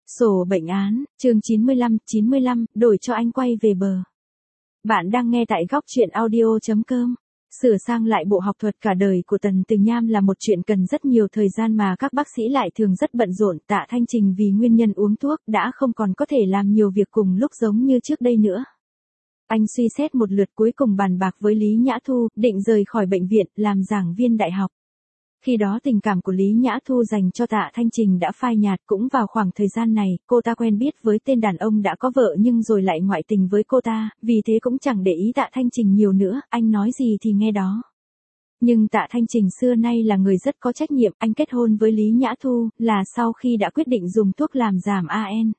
Sổ bệnh án, chương 95, đổi cho anh quay về bờ. Bạn đang nghe tại góc truyện audio.com. Sửa sang lại bộ học thuật cả đời của Tần Từ Nham là một chuyện cần rất nhiều thời gian mà các bác sĩ lại thường rất bận rộn. Tạ Thanh Trình vì nguyên nhân uống thuốc đã không còn có thể làm nhiều việc cùng lúc giống như trước đây nữa. Anh suy xét một lượt cuối cùng bàn bạc với Lý Nhã Thu, định rời khỏi bệnh viện, làm giảng viên đại học. Khi đó tình cảm của Lý Nhã Thu dành cho Tạ Thanh Trình đã phai nhạt. Cũng vào khoảng thời gian này, cô ta quen biết với tên đàn ông đã có vợ nhưng rồi lại ngoại tình với cô ta, vì thế cũng chẳng để ý Tạ Thanh Trình nhiều nữa, anh nói gì thì nghe đó. Nhưng Tạ Thanh Trình xưa nay là người rất có trách nhiệm, anh kết hôn với Lý Nhã Thu là sau khi đã quyết định dùng thuốc làm giảm AN.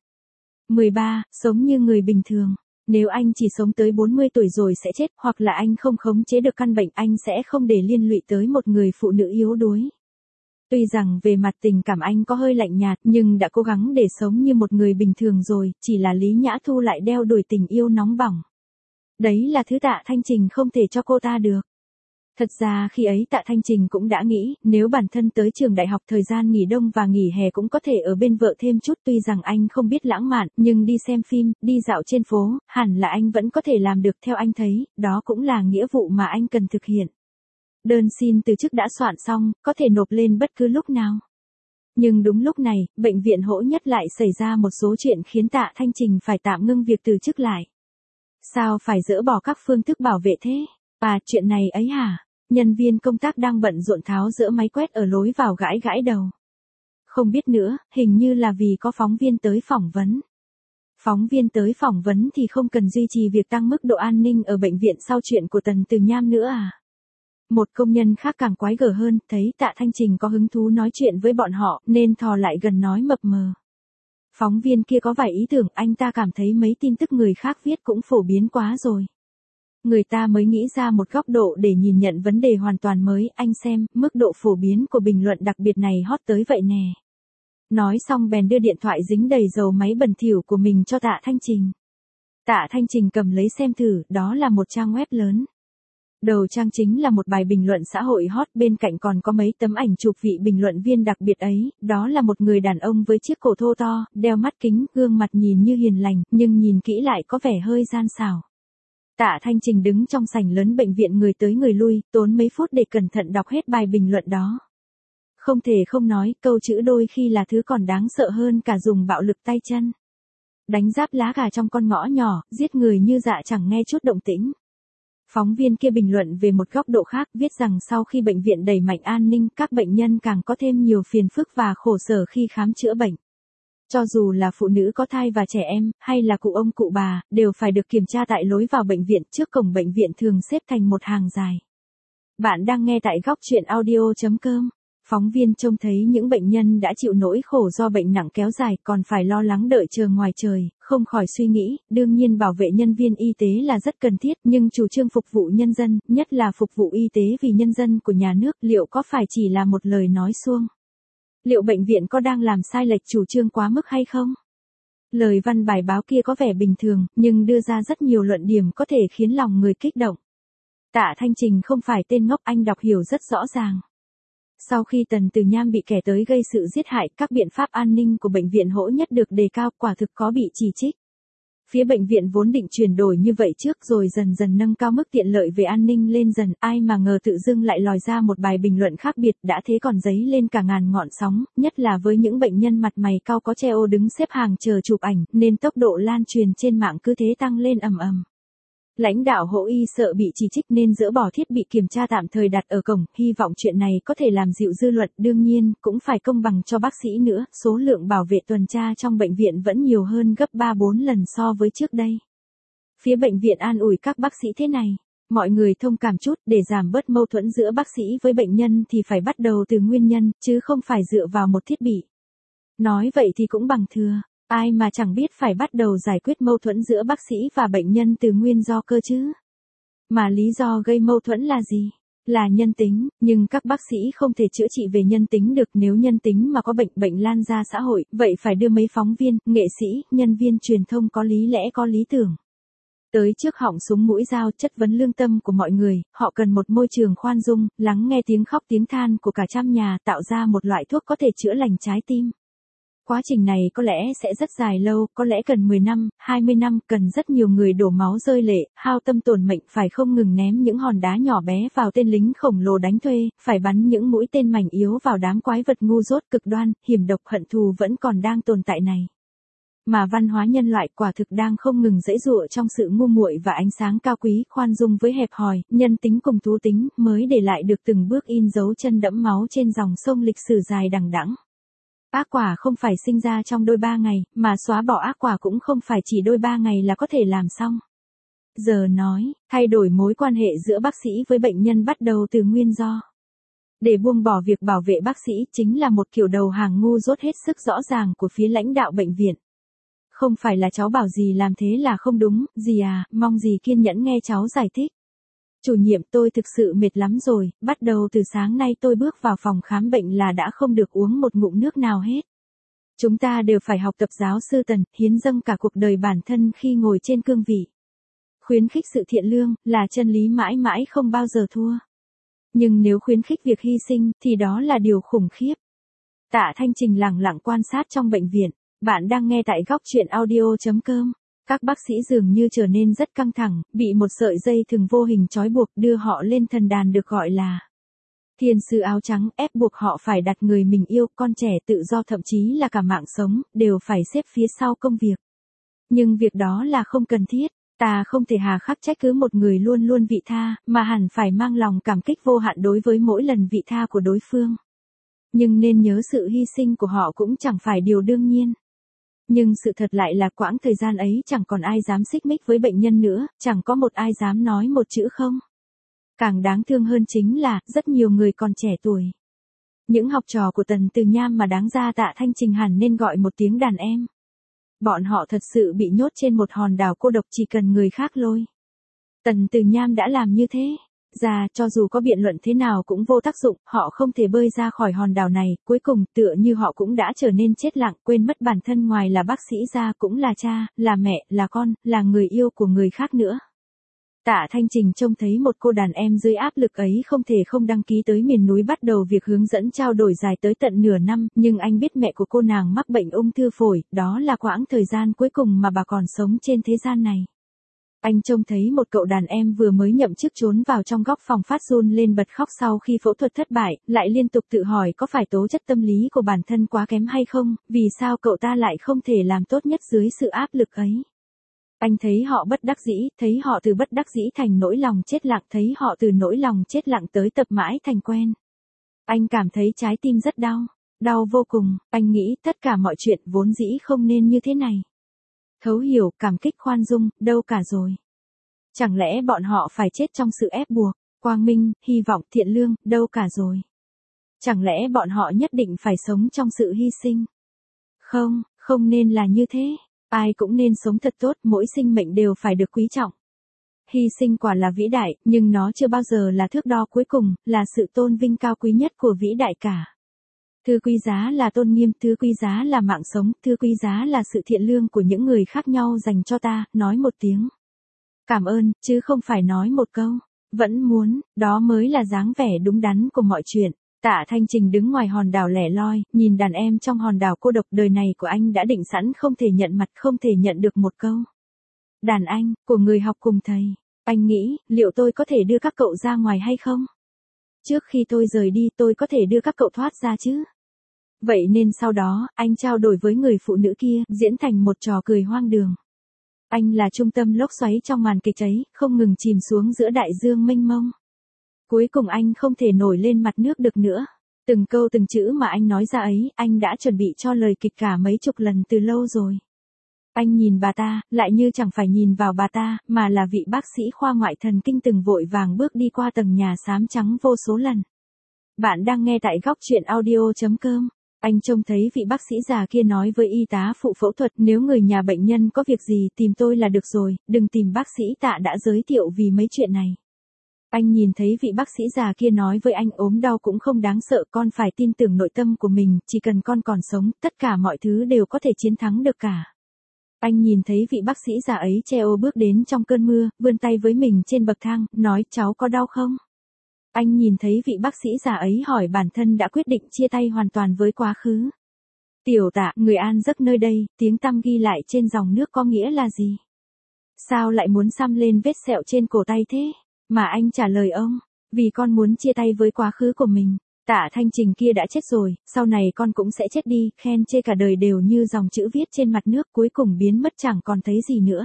13, sống như người bình thường. Nếu anh chỉ sống tới 40 tuổi rồi sẽ chết, hoặc là anh không khống chế được căn bệnh, anh sẽ không để liên lụy tới một người phụ nữ yếu đuối. Tuy rằng về mặt tình cảm anh có hơi lạnh nhạt, nhưng đã cố gắng để sống như một người bình thường rồi, chỉ là Lý Nhã Thu lại đeo đuổi tình yêu nóng bỏng. Đấy là thứ Tạ Thanh Trình không thể cho cô ta được. Thật ra khi ấy Tạ Thanh Trình cũng đã nghĩ, nếu bản thân tới trường đại học thời gian nghỉ đông và nghỉ hè cũng có thể ở bên vợ thêm chút. Tuy rằng anh không biết lãng mạn, nhưng đi xem phim, đi dạo trên phố, hẳn là anh vẫn có thể làm được. Theo anh thấy, đó cũng là nghĩa vụ mà anh cần thực hiện. Đơn xin từ chức đã soạn xong, có thể nộp lên bất cứ lúc nào. Nhưng đúng lúc này, bệnh viện Hỗ Nhất lại xảy ra một số chuyện khiến Tạ Thanh Trình phải tạm ngưng việc từ chức lại. Sao phải dỡ bỏ các phương thức bảo vệ thế? Chuyện này ấy hả? Nhân viên công tác đang bận rộn tháo dỡ máy quét ở lối vào gãi gãi đầu. Không biết nữa, hình như là vì có phóng viên tới phỏng vấn. Phóng viên tới phỏng vấn thì không cần duy trì việc tăng mức độ an ninh ở bệnh viện sau chuyện của Tần Từ Nham nữa à? Một công nhân khác càng quái gở hơn, thấy Tạ Thanh Trình có hứng thú nói chuyện với bọn họ, nên thò lại gần nói mập mờ. Phóng viên kia có vài ý tưởng, anh ta cảm thấy mấy tin tức người khác viết cũng phổ biến quá rồi. Người ta mới nghĩ ra một góc độ để nhìn nhận vấn đề hoàn toàn mới, anh xem, mức độ phổ biến của bình luận đặc biệt này hot tới vậy nè. Nói xong bèn đưa điện thoại dính đầy dầu máy bẩn thỉu của mình cho Tạ Thanh Trình. Tạ Thanh Trình cầm lấy xem thử, đó là một trang web lớn. Đầu trang chính là một bài bình luận xã hội hot, bên cạnh còn có mấy tấm ảnh chụp vị bình luận viên đặc biệt ấy, đó là một người đàn ông với chiếc cổ thô to, đeo mắt kính, gương mặt nhìn như hiền lành, nhưng nhìn kỹ lại có vẻ hơi gian xảo. Tạ Thanh Trình đứng trong sảnh lớn bệnh viện người tới người lui, tốn mấy phút để cẩn thận đọc hết bài bình luận đó. Không thể không nói, câu chữ đôi khi là thứ còn đáng sợ hơn cả dùng bạo lực tay chân. Đánh giáp lá gà trong con ngõ nhỏ, giết người như dạ chẳng nghe chút động tĩnh. Phóng viên kia bình luận về một góc độ khác, viết rằng sau khi bệnh viện đẩy mạnh an ninh, các bệnh nhân càng có thêm nhiều phiền phức và khổ sở khi khám chữa bệnh. Cho dù là phụ nữ có thai và trẻ em, hay là cụ ông cụ bà, đều phải được kiểm tra tại lối vào bệnh viện. Trước cổng bệnh viện thường xếp thành một hàng dài. Bạn đang nghe tại góc truyện audio.com. Phóng viên trông thấy những bệnh nhân đã chịu nỗi khổ do bệnh nặng kéo dài, còn phải lo lắng đợi chờ ngoài trời, không khỏi suy nghĩ, đương nhiên bảo vệ nhân viên y tế là rất cần thiết, nhưng chủ trương phục vụ nhân dân, nhất là phục vụ y tế vì nhân dân của nhà nước, liệu có phải chỉ là một lời nói suông? Liệu bệnh viện có đang làm sai lệch chủ trương quá mức hay không? Lời văn bài báo kia có vẻ bình thường, nhưng đưa ra rất nhiều luận điểm có thể khiến lòng người kích động. Tạ Thanh Trình không phải tên ngốc, anh đọc hiểu rất rõ ràng. Sau khi Tần Từ Nham bị kẻ tới gây sự giết hại, các biện pháp an ninh của bệnh viện Hỗ Nhất được đề cao, quả thực có bị chỉ trích. Phía bệnh viện vốn định chuyển đổi như vậy trước rồi dần dần nâng cao mức tiện lợi về an ninh lên dần, ai mà ngờ tự dưng lại lòi ra một bài bình luận khác biệt, đã thế còn dấy lên cả ngàn ngọn sóng, nhất là với những bệnh nhân mặt mày cau có treo đứng xếp hàng chờ chụp ảnh, nên tốc độ lan truyền trên mạng cứ thế tăng lên ầm ầm. Lãnh đạo Hỗ Y sợ bị chỉ trích nên dỡ bỏ thiết bị kiểm tra tạm thời đặt ở cổng, hy vọng chuyện này có thể làm dịu dư luận, đương nhiên, cũng phải công bằng cho bác sĩ nữa, số lượng bảo vệ tuần tra trong bệnh viện vẫn nhiều hơn gấp 3-4 lần so với trước đây. Phía bệnh viện an ủi các bác sĩ thế này, mọi người thông cảm chút, để giảm bớt mâu thuẫn giữa bác sĩ với bệnh nhân thì phải bắt đầu từ nguyên nhân, chứ không phải dựa vào một thiết bị. Nói vậy thì cũng bằng thừa. Ai mà chẳng biết phải bắt đầu giải quyết mâu thuẫn giữa bác sĩ và bệnh nhân từ nguyên do cơ chứ. Mà lý do gây mâu thuẫn là gì? Là nhân tính, nhưng các bác sĩ không thể chữa trị về nhân tính được. Nếu nhân tính mà có bệnh lan ra xã hội, vậy phải đưa mấy phóng viên, nghệ sĩ, nhân viên truyền thông có lý lẽ có lý tưởng tới trước họng súng mũi dao chất vấn lương tâm của mọi người. Họ cần một môi trường khoan dung, lắng nghe tiếng khóc tiếng than của cả trăm nhà, tạo ra một loại thuốc có thể chữa lành trái tim. Quá trình này có lẽ sẽ rất dài lâu, có lẽ cần 10 năm, 20 năm, cần rất nhiều người đổ máu rơi lệ, hao tâm tổn mệnh phải không ngừng ném những hòn đá nhỏ bé vào tên lính khổng lồ đánh thuê, phải bắn những mũi tên mảnh yếu vào đám quái vật ngu dốt cực đoan, hiểm độc hận thù vẫn còn đang tồn tại này. Mà văn hóa nhân loại quả thực đang không ngừng giãy giụa trong sự ngu muội và ánh sáng cao quý, khoan dung với hẹp hòi, nhân tính cùng thú tính, mới để lại được từng bước in dấu chân đẫm máu trên dòng sông lịch sử dài đằng đẵng. Ác quả không phải sinh ra trong đôi 3 ngày, mà xóa bỏ ác quả cũng không phải chỉ đôi 3 ngày là có thể làm xong. Giờ nói, thay đổi mối quan hệ giữa bác sĩ với bệnh nhân bắt đầu từ nguyên do. Để buông bỏ việc bảo vệ bác sĩ chính là một kiểu đầu hàng ngu dốt hết sức rõ ràng của phía lãnh đạo bệnh viện. Không phải là cháu bảo gì làm thế là không đúng, dì à, mong dì kiên nhẫn nghe cháu giải thích. Chủ nhiệm, tôi thực sự mệt lắm rồi, bắt đầu từ sáng nay tôi bước vào phòng khám bệnh là đã không được uống một ngụm nước nào hết. Chúng ta đều phải học tập giáo sư Tần, hiến dâng cả cuộc đời bản thân khi ngồi trên cương vị. Khuyến khích sự thiện lương, là chân lý mãi mãi không bao giờ thua. Nhưng nếu khuyến khích việc hy sinh, thì đó là điều khủng khiếp. Tạ Thanh Trình lẳng lặng quan sát trong bệnh viện. Bạn đang nghe tại góc chuyện audio.com. Các bác sĩ dường như trở nên rất căng thẳng, bị một sợi dây thừng vô hình trói buộc đưa họ lên thần đàn được gọi là thiên sư áo trắng, ép buộc họ phải đặt người mình yêu, con trẻ tự do, thậm chí là cả mạng sống, đều phải xếp phía sau công việc. Nhưng việc đó là không cần thiết. Ta không thể hà khắc trách cứ một người luôn luôn vị tha, mà hẳn phải mang lòng cảm kích vô hạn đối với mỗi lần vị tha của đối phương. Nhưng nên nhớ sự hy sinh của họ cũng chẳng phải điều đương nhiên. Nhưng sự thật lại là quãng thời gian ấy chẳng còn ai dám xích mích với bệnh nhân nữa, chẳng có một ai dám nói một chữ không. Càng đáng thương hơn chính là, rất nhiều người còn trẻ tuổi. Những học trò của Tần Từ Nham mà đáng ra Tạ Thanh Trình hẳn nên gọi một tiếng đàn em. Bọn họ thật sự bị nhốt trên một hòn đảo cô độc chỉ cần người khác lôi. Tần Từ Nham đã làm như thế. Cho dù có biện luận thế nào cũng vô tác dụng, họ không thể bơi ra khỏi hòn đảo này, cuối cùng tựa như họ cũng đã trở nên chết lặng, quên mất bản thân ngoài là bác sĩ ra cũng là cha, là mẹ, là con, là người yêu của người khác nữa. Tạ Thanh Trình trông thấy một cô đàn em dưới áp lực ấy không thể không đăng ký tới miền núi bắt đầu việc hướng dẫn trao đổi dài tới tận nửa năm, nhưng anh biết mẹ của cô nàng mắc bệnh ung thư phổi, đó là quãng thời gian cuối cùng mà bà còn sống trên thế gian này. Anh trông thấy một cậu đàn em vừa mới nhậm chức trốn vào trong góc phòng phát run lên bật khóc sau khi phẫu thuật thất bại, lại liên tục tự hỏi có phải tố chất tâm lý của bản thân quá kém hay không, vì sao cậu ta lại không thể làm tốt nhất dưới sự áp lực ấy. Anh thấy họ bất đắc dĩ, thấy họ từ bất đắc dĩ thành nỗi lòng chết lặng, thấy họ từ nỗi lòng chết lặng tới tập mãi thành quen. Anh cảm thấy trái tim rất đau, đau vô cùng, anh nghĩ tất cả mọi chuyện vốn dĩ không nên như thế này. Thấu hiểu, cảm kích, khoan dung, đâu cả rồi. Chẳng lẽ bọn họ phải chết trong sự ép buộc, quang minh, hy vọng, thiện lương, đâu cả rồi. Chẳng lẽ bọn họ nhất định phải sống trong sự hy sinh? Không, không nên là như thế. Ai cũng nên sống thật tốt, mỗi sinh mệnh đều phải được quý trọng. Hy sinh quả là vĩ đại, nhưng nó chưa bao giờ là thước đo cuối cùng, là sự tôn vinh cao quý nhất của vĩ đại cả. Thứ quý giá là tôn nghiêm, thứ quý giá là mạng sống, thứ quý giá là sự thiện lương của những người khác nhau dành cho ta, nói một tiếng cảm ơn, chứ không phải nói một câu vẫn muốn, đó mới là dáng vẻ đúng đắn của mọi chuyện. Tạ Thanh Trình đứng ngoài hòn đảo lẻ loi, nhìn đàn em trong hòn đảo cô độc, đời này của anh đã định sẵn không thể nhận mặt, không thể nhận được một câu đàn anh, của người học cùng thầy. Anh nghĩ, liệu tôi có thể đưa các cậu ra ngoài hay không? Trước khi tôi rời đi tôi có thể đưa các cậu thoát ra chứ? Vậy nên sau đó, anh trao đổi với người phụ nữ kia, diễn thành một trò cười hoang đường. Anh là trung tâm lốc xoáy trong màn kịch ấy, không ngừng chìm xuống giữa đại dương mênh mông. Cuối cùng anh không thể nổi lên mặt nước được nữa. Từng câu từng chữ mà anh nói ra ấy, anh đã chuẩn bị cho lời kịch cả mấy chục lần từ lâu rồi. Anh nhìn bà ta, lại như chẳng phải nhìn vào bà ta, mà là vị bác sĩ khoa ngoại thần kinh từng vội vàng bước đi qua tầng nhà xám trắng vô số lần. Bạn đang nghe tại góc chuyện audio.com. Anh trông thấy vị bác sĩ già kia nói với y tá phụ phẫu thuật, nếu người nhà bệnh nhân có việc gì tìm tôi là được rồi, đừng tìm bác sĩ Tạ đã giới thiệu vì mấy chuyện này. Anh nhìn thấy vị bác sĩ già kia nói với anh, ốm đau cũng không đáng sợ, con phải tin tưởng nội tâm của mình, chỉ cần con còn sống, tất cả mọi thứ đều có thể chiến thắng được cả. Anh nhìn thấy vị bác sĩ già ấy treo bước đến trong cơn mưa, vươn tay với mình trên bậc thang, nói cháu có đau không? Anh nhìn thấy vị bác sĩ già ấy hỏi bản thân đã quyết định chia tay hoàn toàn với quá khứ. Tiểu Tạ, người an giấc nơi đây, tiếng tăm ghi lại trên dòng nước có nghĩa là gì? Sao lại muốn xăm lên vết sẹo trên cổ tay thế? Mà anh trả lời ông, vì con muốn chia tay với quá khứ của mình. Tạ Thanh Trình kia đã chết rồi, sau này con cũng sẽ chết đi, khen chê cả đời đều như dòng chữ viết trên mặt nước cuối cùng biến mất chẳng còn thấy gì nữa.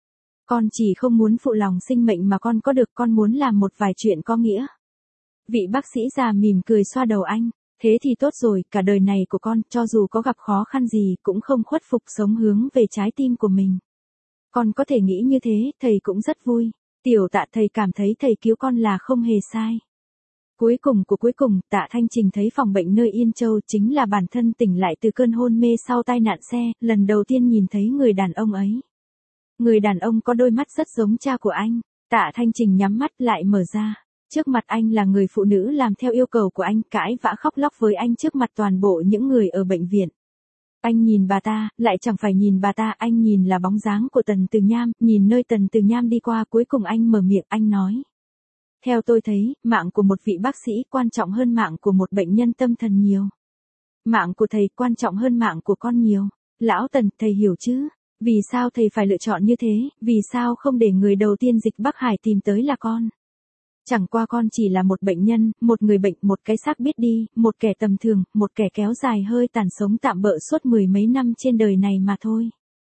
Con chỉ không muốn phụ lòng sinh mệnh mà con có được, con muốn làm một vài chuyện có nghĩa. Vị bác sĩ già mỉm cười xoa đầu anh, thế thì tốt rồi, cả đời này của con, cho dù có gặp khó khăn gì, cũng không khuất phục sống hướng về trái tim của mình. Con có thể nghĩ như thế, thầy cũng rất vui. Tiểu Tạ, thầy cảm thấy thầy cứu con là không hề sai. Cuối cùng, Tạ Thanh Trình thấy phòng bệnh nơi Yên Châu chính là bản thân tỉnh lại từ cơn hôn mê sau tai nạn xe, lần đầu tiên nhìn thấy người đàn ông ấy. Người đàn ông có đôi mắt rất giống cha của anh. Tạ Thanh Trình nhắm mắt lại mở ra. Trước mặt anh là người phụ nữ làm theo yêu cầu của anh, cãi vã khóc lóc với anh trước mặt toàn bộ những người ở bệnh viện. Anh nhìn bà ta, lại chẳng phải nhìn bà ta, anh nhìn là bóng dáng của Tần Từ Nham, nhìn nơi Tần Từ Nham đi qua, cuối cùng anh mở miệng, anh nói. Theo tôi thấy, mạng của một vị bác sĩ quan trọng hơn mạng của một bệnh nhân tâm thần nhiều. Mạng của thầy quan trọng hơn mạng của con nhiều. Lão Tần, thầy hiểu chứ? Vì sao thầy phải lựa chọn như thế, vì sao không để người đầu tiên dịch Bắc Hải tìm tới là con? Chẳng qua con chỉ là một bệnh nhân, một người bệnh, một cái xác biết đi, một kẻ tầm thường, một kẻ kéo dài hơi tàn sống tạm bợ suốt mười mấy năm trên đời này mà thôi.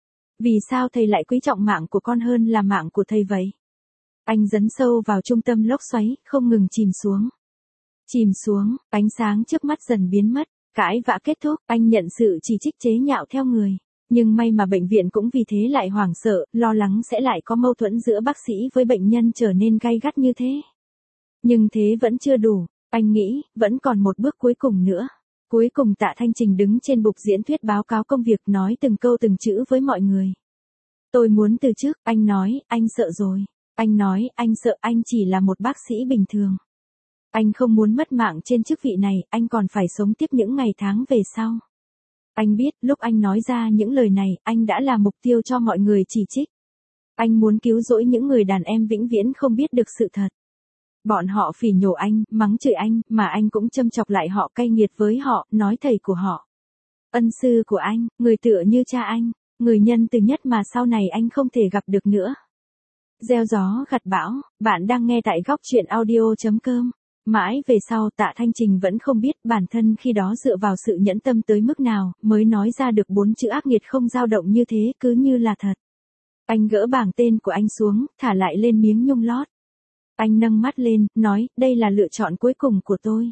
Vì sao thầy lại quý trọng mạng của con hơn là mạng của thầy vậy? Anh dấn sâu vào trung tâm lốc xoáy, không ngừng chìm xuống. Chìm xuống, ánh sáng trước mắt dần biến mất, cãi vã kết thúc, anh nhận sự chỉ trích chế nhạo theo người. Nhưng may mà bệnh viện cũng vì thế lại hoảng sợ, lo lắng sẽ lại có mâu thuẫn giữa bác sĩ với bệnh nhân trở nên gay gắt như thế. Nhưng thế vẫn chưa đủ, anh nghĩ, vẫn còn một bước cuối cùng nữa. Cuối cùng Tạ Thanh Trình đứng trên bục diễn thuyết báo cáo công việc, nói từng câu từng chữ với mọi người. Tôi muốn từ chức, anh nói, anh sợ rồi. Anh nói, anh sợ, anh chỉ là một bác sĩ bình thường. Anh không muốn mất mạng trên chức vị này, anh còn phải sống tiếp những ngày tháng về sau. Anh biết, lúc anh nói ra những lời này, anh đã là mục tiêu cho mọi người chỉ trích. Anh muốn cứu rỗi những người đàn em vĩnh viễn không biết được sự thật. Bọn họ phỉ nhổ anh, mắng chửi anh, mà anh cũng châm chọc lại họ, cay nghiệt với họ, nói thầy của họ. Ân sư của anh, người tựa như cha anh, người nhân từ nhất mà sau này anh không thể gặp được nữa. Gieo gió gặt bão, bạn đang nghe tại góc truyện audio.com. Mãi về sau Tạ Thanh Trình vẫn không biết bản thân khi đó dựa vào sự nhẫn tâm tới mức nào, mới nói ra được 4 chữ ác nghiệt không dao động như thế, cứ như là thật. Anh gỡ bảng tên của anh xuống, thả lại lên miếng nhung lót. Anh nâng mắt lên, nói, đây là lựa chọn cuối cùng của tôi.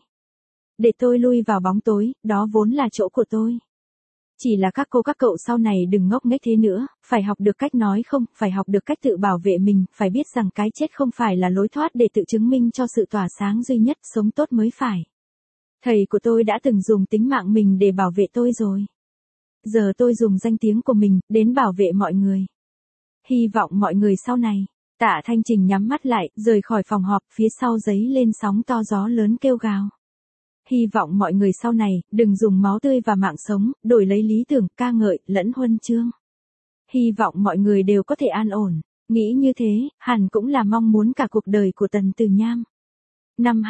Để tôi lui vào bóng tối, đó vốn là chỗ của tôi. Chỉ là các cô các cậu sau này đừng ngốc nghếch thế nữa, phải học được cách nói không, phải học được cách tự bảo vệ mình, phải biết rằng cái chết không phải là lối thoát để tự chứng minh cho sự tỏa sáng duy nhất, sống tốt mới phải. Thầy của tôi đã từng dùng tính mạng mình để bảo vệ tôi rồi. Giờ tôi dùng danh tiếng của mình, đến bảo vệ mọi người. Hy vọng mọi người sau này. Tạ Thanh Trình nhắm mắt lại, rời khỏi phòng họp, phía sau giấy lên sóng to gió lớn kêu gào. Hy vọng mọi người sau này, đừng dùng máu tươi và mạng sống, đổi lấy lý tưởng, ca ngợi, lẫn huân chương. Hy vọng mọi người đều có thể an ổn. Nghĩ như thế, hẳn cũng là mong muốn cả cuộc đời của Tần Từ Nham. Năm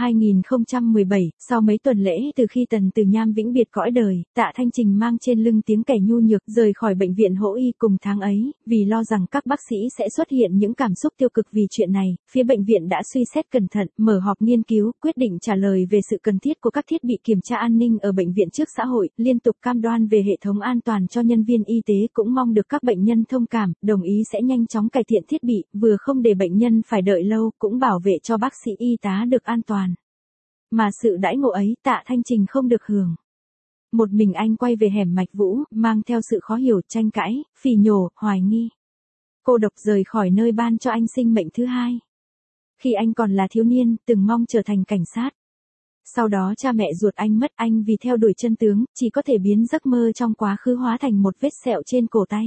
2017, sau mấy tuần lễ từ khi Tần Từ Nham vĩnh biệt cõi đời, Tạ Thanh Trình mang trên lưng tiếng kẻ nhu nhược rời khỏi bệnh viện Hỗ Y cùng tháng ấy, vì lo rằng các bác sĩ sẽ xuất hiện những cảm xúc tiêu cực vì chuyện này, phía bệnh viện đã suy xét cẩn thận, mở họp nghiên cứu, quyết định trả lời về sự cần thiết của các thiết bị kiểm tra an ninh ở bệnh viện trước xã hội, liên tục cam đoan về hệ thống an toàn cho nhân viên y tế, cũng mong được các bệnh nhân thông cảm, đồng ý sẽ nhanh chóng cải thiện thiết bị, vừa không để bệnh nhân phải đợi lâu, cũng bảo vệ cho bác sĩ y tá được an toàn. Mà sự đãi ngộ ấy Tạ Thanh Trình không được hưởng. Một mình anh quay về hẻm Mạch Vũ, mang theo sự khó hiểu, tranh cãi, phỉ nhổ, hoài nghi. Cô độc rời khỏi nơi ban cho anh sinh mệnh thứ hai. Khi anh còn là thiếu niên, từng mong trở thành cảnh sát. Sau đó cha mẹ ruột anh mất, anh vì theo đuổi chân tướng, chỉ có thể biến giấc mơ trong quá khứ hóa thành một vết sẹo trên cổ tay.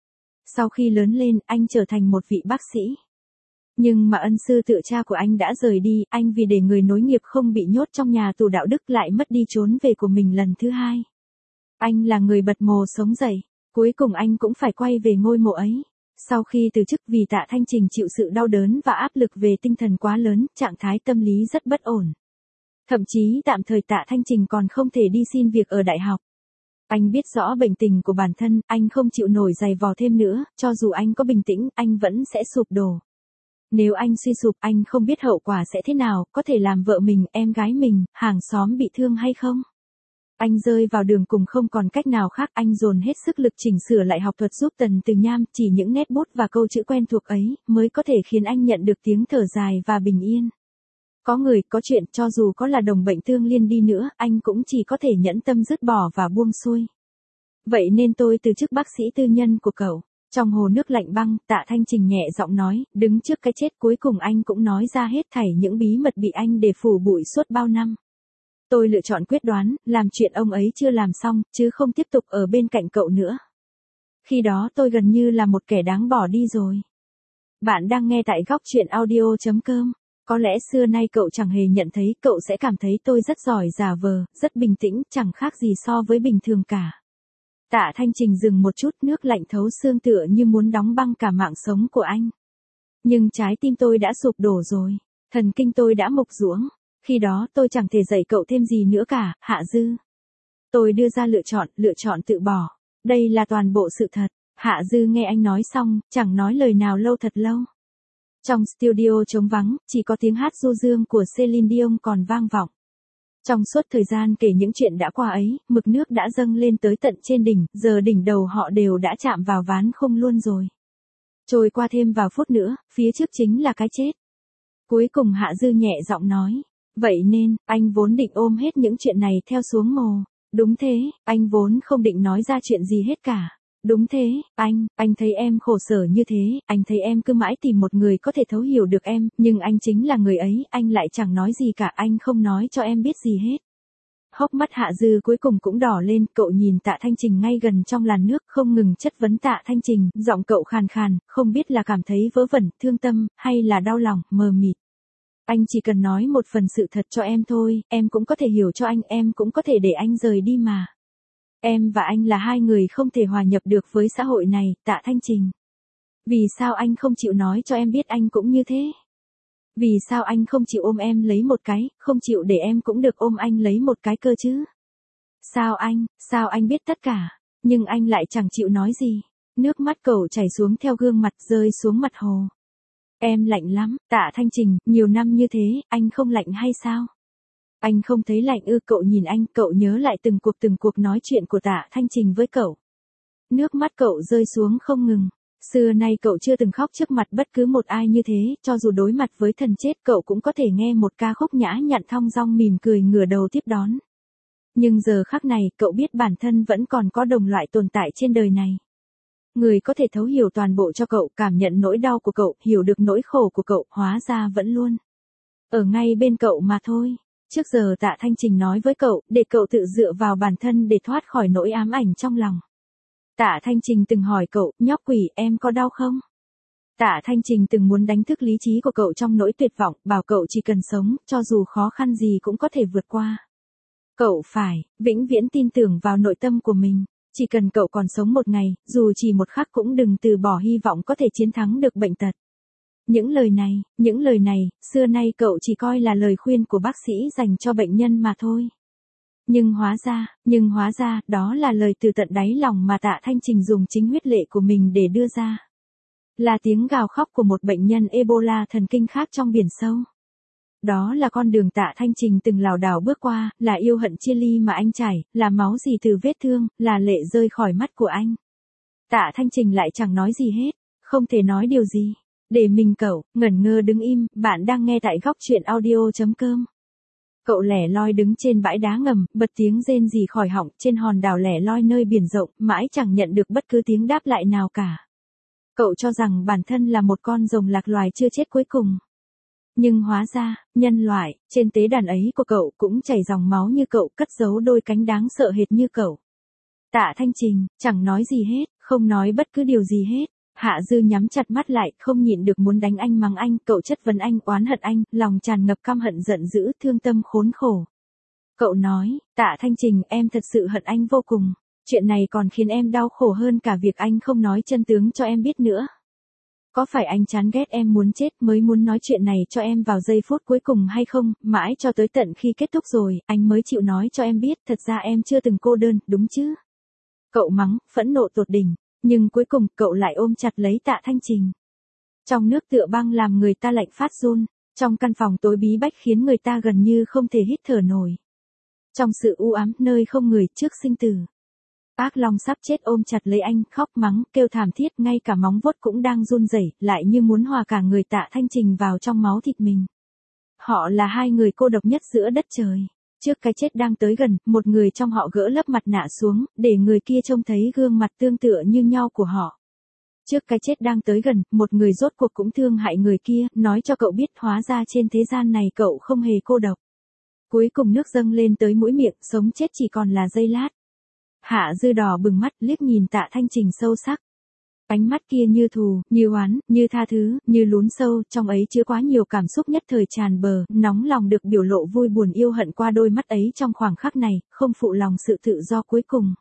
Sau khi lớn lên, anh trở thành một vị bác sĩ. Nhưng mà ân sư tựa cha của anh đã rời đi, anh vì để người nối nghiệp không bị nhốt trong nhà tù đạo đức lại mất đi trốn về của mình lần thứ hai. Anh là người bật mồ sống dậy, cuối cùng anh cũng phải quay về ngôi mộ ấy. Sau khi từ chức vì Tạ Thanh Trình chịu sự đau đớn và áp lực về tinh thần quá lớn, trạng thái tâm lý rất bất ổn. Thậm chí tạm thời Tạ Thanh Trình còn không thể đi xin việc ở đại học. Anh biết rõ bệnh tình của bản thân, anh không chịu nổi giày vò thêm nữa, cho dù anh có bình tĩnh, anh vẫn sẽ sụp đổ. Nếu anh suy sụp, anh không biết hậu quả sẽ thế nào, có thể làm vợ mình, em gái mình, hàng xóm bị thương hay không. Anh rơi vào đường cùng không còn cách nào khác, anh dồn hết sức lực chỉnh sửa lại học thuật giúp Tần Từ Nham, chỉ những nét bút và câu chữ quen thuộc ấy, mới có thể khiến anh nhận được tiếng thở dài và bình yên. Có người, có chuyện, cho dù có là đồng bệnh tương liên đi nữa, anh cũng chỉ có thể nhẫn tâm dứt bỏ và buông xuôi. Vậy nên tôi từ chức bác sĩ tư nhân của cậu. Trong hồ nước lạnh băng, Tạ Thanh Trình nhẹ giọng nói, đứng trước cái chết cuối cùng anh cũng nói ra hết thảy những bí mật bị anh để phủ bụi suốt bao năm. Tôi lựa chọn quyết đoán, làm chuyện ông ấy chưa làm xong, chứ không tiếp tục ở bên cạnh cậu nữa. Khi đó tôi gần như là một kẻ đáng bỏ đi rồi. Bạn đang nghe tại góc chuyện audio.com. Có lẽ xưa nay cậu chẳng hề nhận thấy, cậu sẽ cảm thấy tôi rất giỏi giả vờ, rất bình tĩnh, chẳng khác gì so với bình thường cả. Tạ Thanh Trình dừng một chút, nước lạnh thấu xương tựa như muốn đóng băng cả mạng sống của anh. Nhưng trái tim tôi đã sụp đổ rồi, thần kinh tôi đã mục ruỗng. Khi đó tôi chẳng thể dạy cậu thêm gì nữa cả, Hạ Dư. Tôi đưa ra lựa chọn tự bỏ. Đây là toàn bộ sự thật. Hạ Dư nghe anh nói xong, chẳng nói lời nào lâu thật lâu. Trong studio trống vắng, chỉ có tiếng hát du dương của Celine Dion còn vang vọng. Trong suốt thời gian kể những chuyện đã qua ấy, mực nước đã dâng lên tới tận trên đỉnh, giờ đỉnh đầu họ đều đã chạm vào ván khung luôn rồi. Trôi qua thêm vào phút nữa, phía trước chính là cái chết. Cuối cùng Hạ Dư nhẹ giọng nói. Vậy nên, anh vốn định ôm hết những chuyện này theo xuống mồ. Đúng thế, anh vốn không định nói ra chuyện gì hết cả. Đúng thế, anh thấy em khổ sở như thế, anh thấy em cứ mãi tìm một người có thể thấu hiểu được em, nhưng anh chính là người ấy, anh lại chẳng nói gì cả, anh không nói cho em biết gì hết. Hốc mắt Hạ Dư cuối cùng cũng đỏ lên, cậu nhìn Tạ Thanh Trình ngay gần trong làn nước, không ngừng chất vấn Tạ Thanh Trình, giọng cậu khàn khàn, không biết là cảm thấy vớ vẩn, thương tâm, hay là đau lòng, mờ mịt. Anh chỉ cần nói một phần sự thật cho em thôi, em cũng có thể hiểu cho anh, em cũng có thể để anh rời đi mà. Em và anh là hai người không thể hòa nhập được với xã hội này, Tạ Thanh Trình. Vì sao anh không chịu nói cho em biết anh cũng như thế? Vì sao anh không chịu ôm em lấy một cái, không chịu để em cũng được ôm anh lấy một cái cơ chứ? Sao anh biết tất cả, nhưng anh lại chẳng chịu nói gì. Nước mắt cậu chảy xuống theo gương mặt rơi xuống mặt hồ. Em lạnh lắm, Tạ Thanh Trình, nhiều năm như thế, anh không lạnh hay sao? Anh không thấy lạnh ư? Cậu nhìn anh, cậu nhớ lại từng cuộc nói chuyện của Tạ Thanh Trình với cậu. Nước mắt cậu rơi xuống không ngừng. Xưa nay cậu chưa từng khóc trước mặt bất cứ một ai như thế, cho dù đối mặt với thần chết cậu cũng có thể nghe một ca khúc nhã nhặn thong dong mỉm cười ngửa đầu tiếp đón. Nhưng giờ khắc này, cậu biết bản thân vẫn còn có đồng loại tồn tại trên đời này. Người có thể thấu hiểu toàn bộ cho cậu, cảm nhận nỗi đau của cậu, hiểu được nỗi khổ của cậu, hóa ra vẫn luôn ở ngay bên cậu mà thôi. Trước giờ Tạ Thanh Trình nói với cậu, để cậu tự dựa vào bản thân để thoát khỏi nỗi ám ảnh trong lòng. Tạ Thanh Trình từng hỏi cậu, nhóc quỷ, em có đau không? Tạ Thanh Trình từng muốn đánh thức lý trí của cậu trong nỗi tuyệt vọng, bảo cậu chỉ cần sống, cho dù khó khăn gì cũng có thể vượt qua. Cậu phải, vĩnh viễn tin tưởng vào nội tâm của mình. Chỉ cần cậu còn sống một ngày, dù chỉ một khắc cũng đừng từ bỏ hy vọng có thể chiến thắng được bệnh tật. Những lời này, xưa nay cậu chỉ coi là lời khuyên của bác sĩ dành cho bệnh nhân mà thôi. Nhưng hóa ra, đó là lời từ tận đáy lòng mà Tạ Thanh Trình dùng chính huyết lệ của mình để đưa ra. Là tiếng gào khóc của một bệnh nhân Ebola thần kinh khác trong biển sâu. Đó là con đường Tạ Thanh Trình từng lảo đảo bước qua, là yêu hận chia ly mà anh trải, là máu dì từ vết thương, là lệ rơi khỏi mắt của anh. Tạ Thanh Trình lại chẳng nói gì hết, không thể nói điều gì. Để mình cậu, ngẩn ngơ đứng im, bạn đang nghe tại góc chuyện audio.com. Cậu lẻ loi đứng trên bãi đá ngầm, bật tiếng rên rỉ khỏi họng, trên hòn đảo lẻ loi nơi biển rộng, mãi chẳng nhận được bất cứ tiếng đáp lại nào cả. Cậu cho rằng bản thân là một con rồng lạc loài chưa chết cuối cùng. Nhưng hóa ra, nhân loại, trên tế đàn ấy của cậu cũng chảy dòng máu như cậu, cất giấu đôi cánh đáng sợ hệt như cậu. Tạ Thanh Trình, chẳng nói gì hết, không nói bất cứ điều gì hết. Hạ Dư nhắm chặt mắt lại, không nhịn được muốn đánh anh mắng anh, cậu chất vấn anh, oán hận anh, lòng tràn ngập căm hận giận dữ, thương tâm khốn khổ. Cậu nói, Tạ Thanh Trình, em thật sự hận anh vô cùng. Chuyện này còn khiến em đau khổ hơn cả việc anh không nói chân tướng cho em biết nữa. Có phải anh chán ghét em muốn chết mới muốn nói chuyện này cho em vào giây phút cuối cùng hay không, mãi cho tới tận khi kết thúc rồi, anh mới chịu nói cho em biết, thật ra em chưa từng cô đơn, đúng chứ? Cậu mắng, phẫn nộ tột đỉnh, nhưng cuối cùng cậu lại ôm chặt lấy Tạ Thanh Trình. Trong nước tựa băng làm người ta lạnh phát run, trong căn phòng tối bí bách khiến người ta gần như không thể hít thở nổi. Trong sự u ám nơi không người trước sinh tử. Ác Long sắp chết ôm chặt lấy anh, khóc mắng, kêu thảm thiết, ngay cả móng vuốt cũng đang run rẩy, lại như muốn hòa cả người Tạ Thanh Trình vào trong máu thịt mình. Họ là hai người cô độc nhất giữa đất trời. Trước cái chết đang tới gần, một người trong họ gỡ lớp mặt nạ xuống, để người kia trông thấy gương mặt tương tự như nhau của họ. Trước cái chết đang tới gần, một người rốt cuộc cũng thương hại người kia, nói cho cậu biết hóa ra trên thế gian này cậu không hề cô độc. Cuối cùng nước dâng lên tới mũi miệng, sống chết chỉ còn là giây lát. Hạ Dư đỏ bừng mắt liếc nhìn Tạ Thanh Trình sâu sắc. Ánh mắt kia như thù, như oán, như tha thứ, như lún sâu, trong ấy chứa quá nhiều cảm xúc nhất thời tràn bờ, nóng lòng được biểu lộ vui buồn yêu hận qua đôi mắt ấy trong khoảng khắc này, không phụ lòng sự tự do cuối cùng.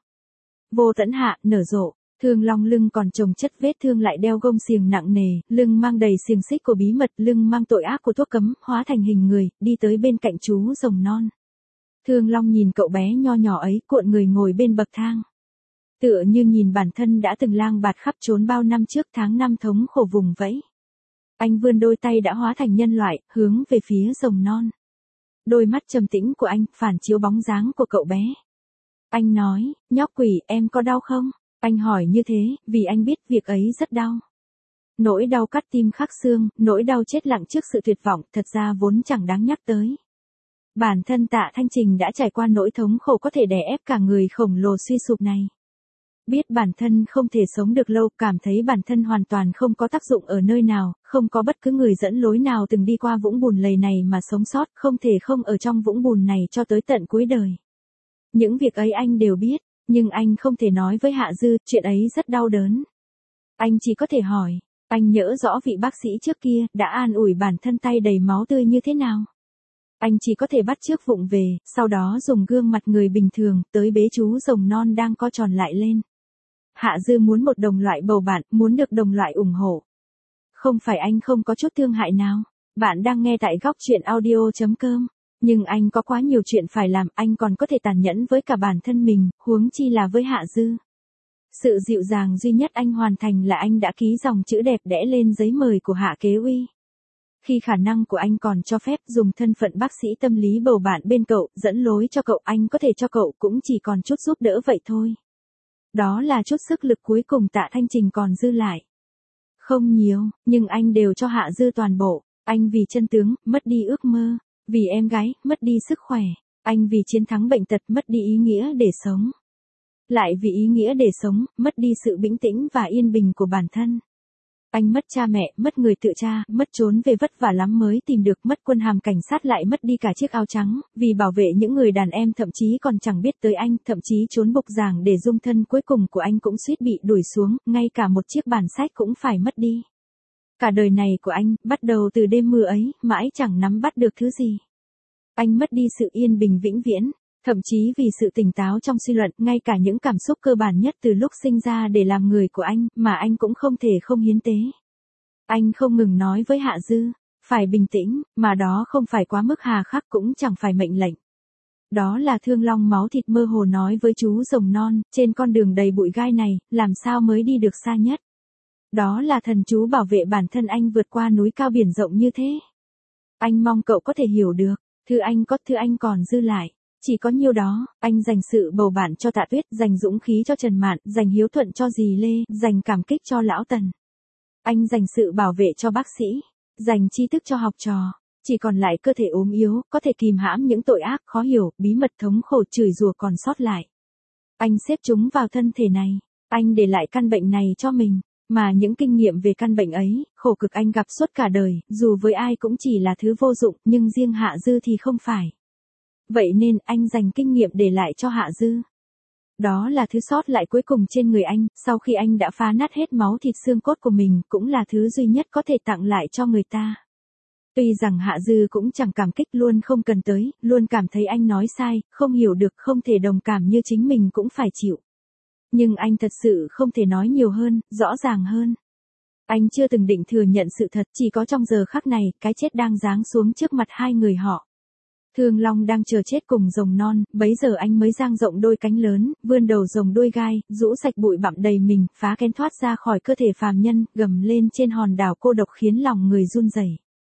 Vô Tẫn Hạ, nở rộ, Thương Long lưng còn chồng chất vết thương lại đeo gông xiềng nặng nề, lưng mang đầy xiềng xích của bí mật, lưng mang tội ác của thuốc cấm, hóa thành hình người, đi tới bên cạnh chú rồng non. Thương Long nhìn cậu bé nho nhỏ ấy, cuộn người ngồi bên bậc thang. Tựa như nhìn bản thân đã từng lang bạt khắp trốn bao năm trước tháng năm thống khổ vùng vẫy. Anh vươn đôi tay đã hóa thành nhân loại, hướng về phía rồng non. Đôi mắt trầm tĩnh của anh phản chiếu bóng dáng của cậu bé. Anh nói, nhóc quỷ, em có đau không? Anh hỏi như thế, vì anh biết việc ấy rất đau. Nỗi đau cắt tim khắc xương, nỗi đau chết lặng trước sự tuyệt vọng, thật ra vốn chẳng đáng nhắc tới. Bản thân Tạ Thanh Trình đã trải qua nỗi thống khổ có thể đè ép cả người khổng lồ suy sụp này. Biết bản thân không thể sống được lâu, cảm thấy bản thân hoàn toàn không có tác dụng ở nơi nào, không có bất cứ người dẫn lối nào từng đi qua vũng bùn lầy này mà sống sót, không thể không ở trong vũng bùn này cho tới tận cuối đời. Những việc ấy anh đều biết, nhưng anh không thể nói với Hạ Dư, chuyện ấy rất đau đớn. Anh chỉ có thể hỏi, anh nhớ rõ vị bác sĩ trước kia đã an ủi bản thân tay đầy máu tươi như thế nào. Anh chỉ có thể bắt chước vụng về, sau đó dùng gương mặt người bình thường, tới bế chú rồng non đang co tròn lại lên. Hạ Dư muốn một đồng loại bầu bạn, muốn được đồng loại ủng hộ. Không phải anh không có chút thương hại nào. Bạn đang nghe tại góc truyện audio.com. Nhưng anh có quá nhiều chuyện phải làm, anh còn có thể tàn nhẫn với cả bản thân mình, huống chi là với Hạ Dư. Sự dịu dàng duy nhất anh hoàn thành là anh đã ký dòng chữ đẹp đẽ lên giấy mời của Hạ Kế Uy. Khi khả năng của anh còn cho phép, dùng thân phận bác sĩ tâm lý bầu bạn bên cậu, dẫn lối cho cậu, anh có thể cho cậu cũng chỉ còn chút giúp đỡ vậy thôi. Đó là chút sức lực cuối cùng Tạ Thanh Trình còn dư lại. Không nhiều, nhưng anh đều cho Hạ Dư toàn bộ. Anh vì chân tướng, mất đi ước mơ. Vì em gái, mất đi sức khỏe. Anh vì chiến thắng bệnh tật, mất đi ý nghĩa để sống. Lại vì ý nghĩa để sống, mất đi sự bình tĩnh và yên bình của bản thân. Anh mất cha mẹ, mất người tự cha, mất trốn về vất vả lắm mới tìm được, mất quân hàm cảnh sát lại mất đi cả chiếc áo trắng, vì bảo vệ những người đàn em thậm chí còn chẳng biết tới anh, thậm chí trốn bục giảng để dung thân cuối cùng của anh cũng suýt bị đuổi xuống, ngay cả một chiếc bản sách cũng phải mất đi. Cả đời này của anh, bắt đầu từ đêm mưa ấy, mãi chẳng nắm bắt được thứ gì. Anh mất đi sự yên bình vĩnh viễn. Thậm chí vì sự tỉnh táo trong suy luận, ngay cả những cảm xúc cơ bản nhất từ lúc sinh ra để làm người của anh, mà anh cũng không thể không hiến tế. Anh không ngừng nói với Hạ Dư, phải bình tĩnh, mà đó không phải quá mức hà khắc cũng chẳng phải mệnh lệnh. Đó là Thương Long máu thịt mơ hồ nói với chú rồng non, trên con đường đầy bụi gai này, làm sao mới đi được xa nhất. Đó là thần chú bảo vệ bản thân anh vượt qua núi cao biển rộng như thế. Anh mong cậu có thể hiểu được, thứ anh còn dư lại. Chỉ có nhiêu đó, anh dành sự bầu bạn cho Tạ Tuyết, dành dũng khí cho Trần Mạn, dành hiếu thuận cho dì Lê, dành cảm kích cho Lão Tần. Anh dành sự bảo vệ cho bác sĩ, dành tri thức cho học trò. Chỉ còn lại cơ thể ốm yếu, có thể kìm hãm những tội ác khó hiểu, bí mật thống khổ chửi rủa còn sót lại. Anh xếp chúng vào thân thể này, anh để lại căn bệnh này cho mình. Mà những kinh nghiệm về căn bệnh ấy, khổ cực anh gặp suốt cả đời, dù với ai cũng chỉ là thứ vô dụng, nhưng riêng Hạ Dư thì không phải. Vậy nên anh dành kinh nghiệm để lại cho Hạ Dư. Đó là thứ sót lại cuối cùng trên người anh, sau khi anh đã phá nát hết máu thịt xương cốt của mình, cũng là thứ duy nhất có thể tặng lại cho người ta. Tuy rằng Hạ Dư cũng chẳng cảm kích, luôn không cần tới, luôn cảm thấy anh nói sai, không hiểu được, không thể đồng cảm như chính mình cũng phải chịu. Nhưng anh thật sự không thể nói nhiều hơn, rõ ràng hơn. Anh chưa từng định thừa nhận sự thật, chỉ có trong giờ khắc này, cái chết đang giáng xuống trước mặt hai người họ. Thương Long đang chờ chết cùng rồng non, bấy giờ anh mới dang rộng đôi cánh lớn, vươn đầu rồng đuôi gai, rũ sạch bụi bặm đầy mình, phá kén thoát ra khỏi cơ thể phàm nhân, gầm lên trên hòn đảo cô độc khiến lòng người run rẩy.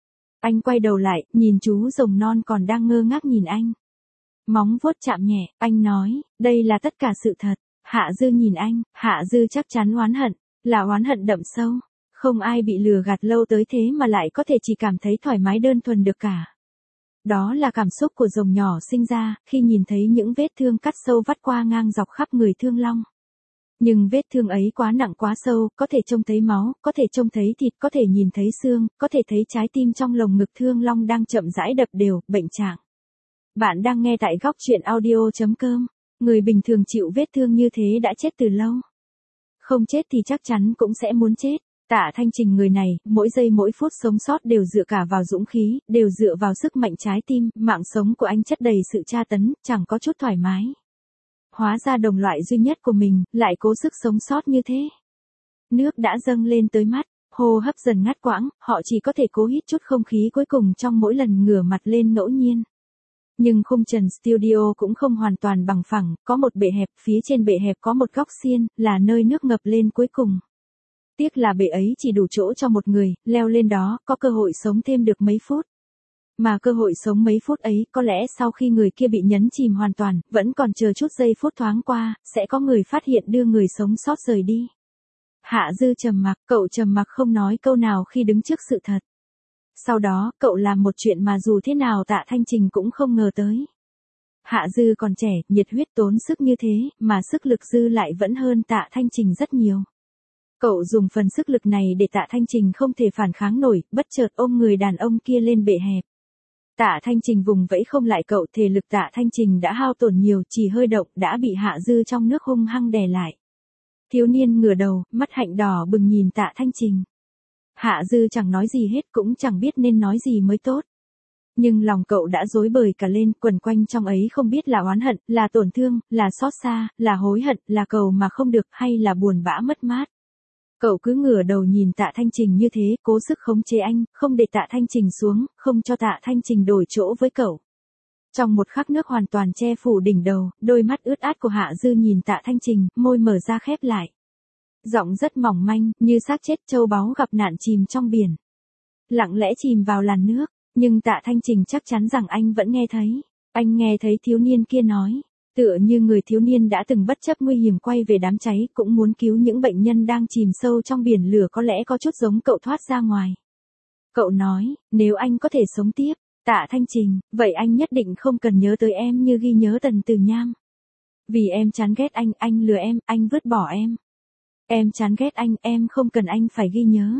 Anh quay đầu lại, nhìn chú rồng non còn đang ngơ ngác nhìn anh. Móng vuốt chạm nhẹ, anh nói, đây là tất cả sự thật. Hạ Dư nhìn anh, Hạ Dư chắc chắn oán hận, là oán hận đậm sâu. Không ai bị lừa gạt lâu tới thế mà lại có thể chỉ cảm thấy thoải mái đơn thuần được cả. Đó là cảm xúc của rồng nhỏ sinh ra, khi nhìn thấy những vết thương cắt sâu vắt qua ngang dọc khắp người Thương Long. Nhưng vết thương ấy quá nặng quá sâu, có thể trông thấy máu, có thể trông thấy thịt, có thể nhìn thấy xương, có thể thấy trái tim trong lồng ngực Thương Long đang chậm rãi đập đều, bệnh trạng. Bạn đang nghe tại góc truyện audio.com. Người bình thường chịu vết thương như thế đã chết từ lâu. Không chết thì chắc chắn cũng sẽ muốn chết. Tạ Thanh Trình người này, mỗi giây mỗi phút sống sót đều dựa cả vào dũng khí, đều dựa vào sức mạnh trái tim, mạng sống của anh chất đầy sự tra tấn, chẳng có chút thoải mái. Hóa ra đồng loại duy nhất của mình, lại cố sức sống sót như thế. Nước đã dâng lên tới mắt, hô hấp dần ngắt quãng, họ chỉ có thể cố hít chút không khí cuối cùng trong mỗi lần ngửa mặt lên ngẫu nhiên. Nhưng khung trần studio cũng không hoàn toàn bằng phẳng, có một bệ hẹp, phía trên bệ hẹp có một góc xiên, là nơi nước ngập lên cuối cùng. Tiếc là bệ ấy chỉ đủ chỗ cho một người, leo lên đó, có cơ hội sống thêm được mấy phút. Mà cơ hội sống mấy phút ấy, có lẽ sau khi người kia bị nhấn chìm hoàn toàn, vẫn còn chờ chút giây phút thoáng qua, sẽ có người phát hiện đưa người sống sót rời đi. Hạ Dư trầm mặc, cậu trầm mặc không nói câu nào khi đứng trước sự thật. Sau đó, cậu làm một chuyện mà dù thế nào Tạ Thanh Trình cũng không ngờ tới. Hạ Dư còn trẻ, nhiệt huyết tốn sức như thế, mà sức lực Dư lại vẫn hơn Tạ Thanh Trình rất nhiều. Cậu dùng phần sức lực này để Tạ Thanh Trình không thể phản kháng nổi, bất chợt ôm người đàn ông kia lên bệ hẹp. Tạ Thanh Trình vùng vẫy không lại cậu, thể lực Tạ Thanh Trình đã hao tổn nhiều, chỉ hơi động đã bị Hạ Dư trong nước hung hăng đè lại. Thiếu niên ngửa đầu, mắt hạnh đỏ bừng nhìn Tạ Thanh Trình. Hạ Dư chẳng nói gì hết, cũng chẳng biết nên nói gì mới tốt. Nhưng lòng cậu đã rối bời cả lên, quẩn quanh trong ấy không biết là oán hận, là tổn thương, là xót xa, là hối hận, là cầu mà không được, hay là buồn bã mất mát. Cậu cứ ngửa đầu nhìn Tạ Thanh Trình như thế, cố sức khống chế anh, không để Tạ Thanh Trình xuống, không cho Tạ Thanh Trình đổi chỗ với cậu. Trong một khắc nước hoàn toàn che phủ đỉnh đầu, đôi mắt ướt át của Hạ Dư nhìn Tạ Thanh Trình, môi mở ra khép lại. Giọng rất mỏng manh, như xác chết châu báu gặp nạn chìm trong biển. Lặng lẽ chìm vào làn nước, nhưng Tạ Thanh Trình chắc chắn rằng anh vẫn nghe thấy. Anh nghe thấy thiếu niên kia nói. Tựa như người thiếu niên đã từng bất chấp nguy hiểm quay về đám cháy, cũng muốn cứu những bệnh nhân đang chìm sâu trong biển lửa, có lẽ có chút giống cậu thoát ra ngoài. Cậu nói, nếu anh có thể sống tiếp, Tạ Thanh Trình, vậy anh nhất định không cần nhớ tới em như ghi nhớ Tần Từ Nham. Vì em chán ghét anh lừa em, anh vứt bỏ em. Em chán ghét anh, em không cần anh phải ghi nhớ.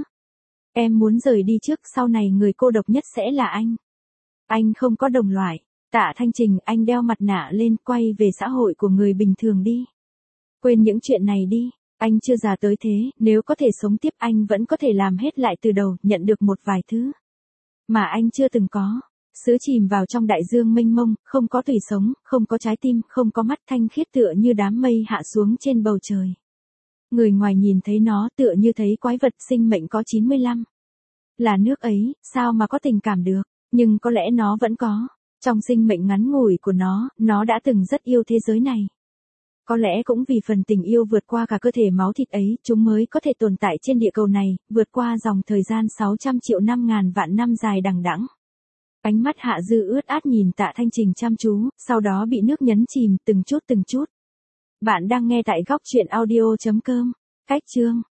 Em muốn rời đi trước, sau này người cô độc nhất sẽ là anh. Anh không có đồng loại. Tạ Thanh Trình, anh đeo mặt nạ lên, quay về xã hội của người bình thường đi. Quên những chuyện này đi, anh chưa già tới thế, nếu có thể sống tiếp anh vẫn có thể làm hết lại từ đầu, nhận được một vài thứ mà anh chưa từng có. Sứa chìm vào trong đại dương mênh mông, không có tủy sống, không có trái tim, không có mắt, thanh khiết tựa như đám mây hạ xuống trên bầu trời. Người ngoài nhìn thấy nó tựa như thấy quái vật, sinh mệnh có 95. Là nước ấy, sao mà có tình cảm được, nhưng có lẽ nó vẫn có. Trong sinh mệnh ngắn ngủi của nó đã từng rất yêu thế giới này. Có lẽ cũng vì phần tình yêu vượt qua cả cơ thể máu thịt ấy, chúng mới có thể tồn tại trên địa cầu này, vượt qua dòng thời gian 600 triệu năm ngàn vạn năm dài đằng đẵng. Ánh mắt Hạ Dư ướt át nhìn Tạ Thanh Trình chăm chú, sau đó bị nước nhấn chìm từng chút từng chút. Bạn đang nghe tại góc truyện audio.com. Cách chương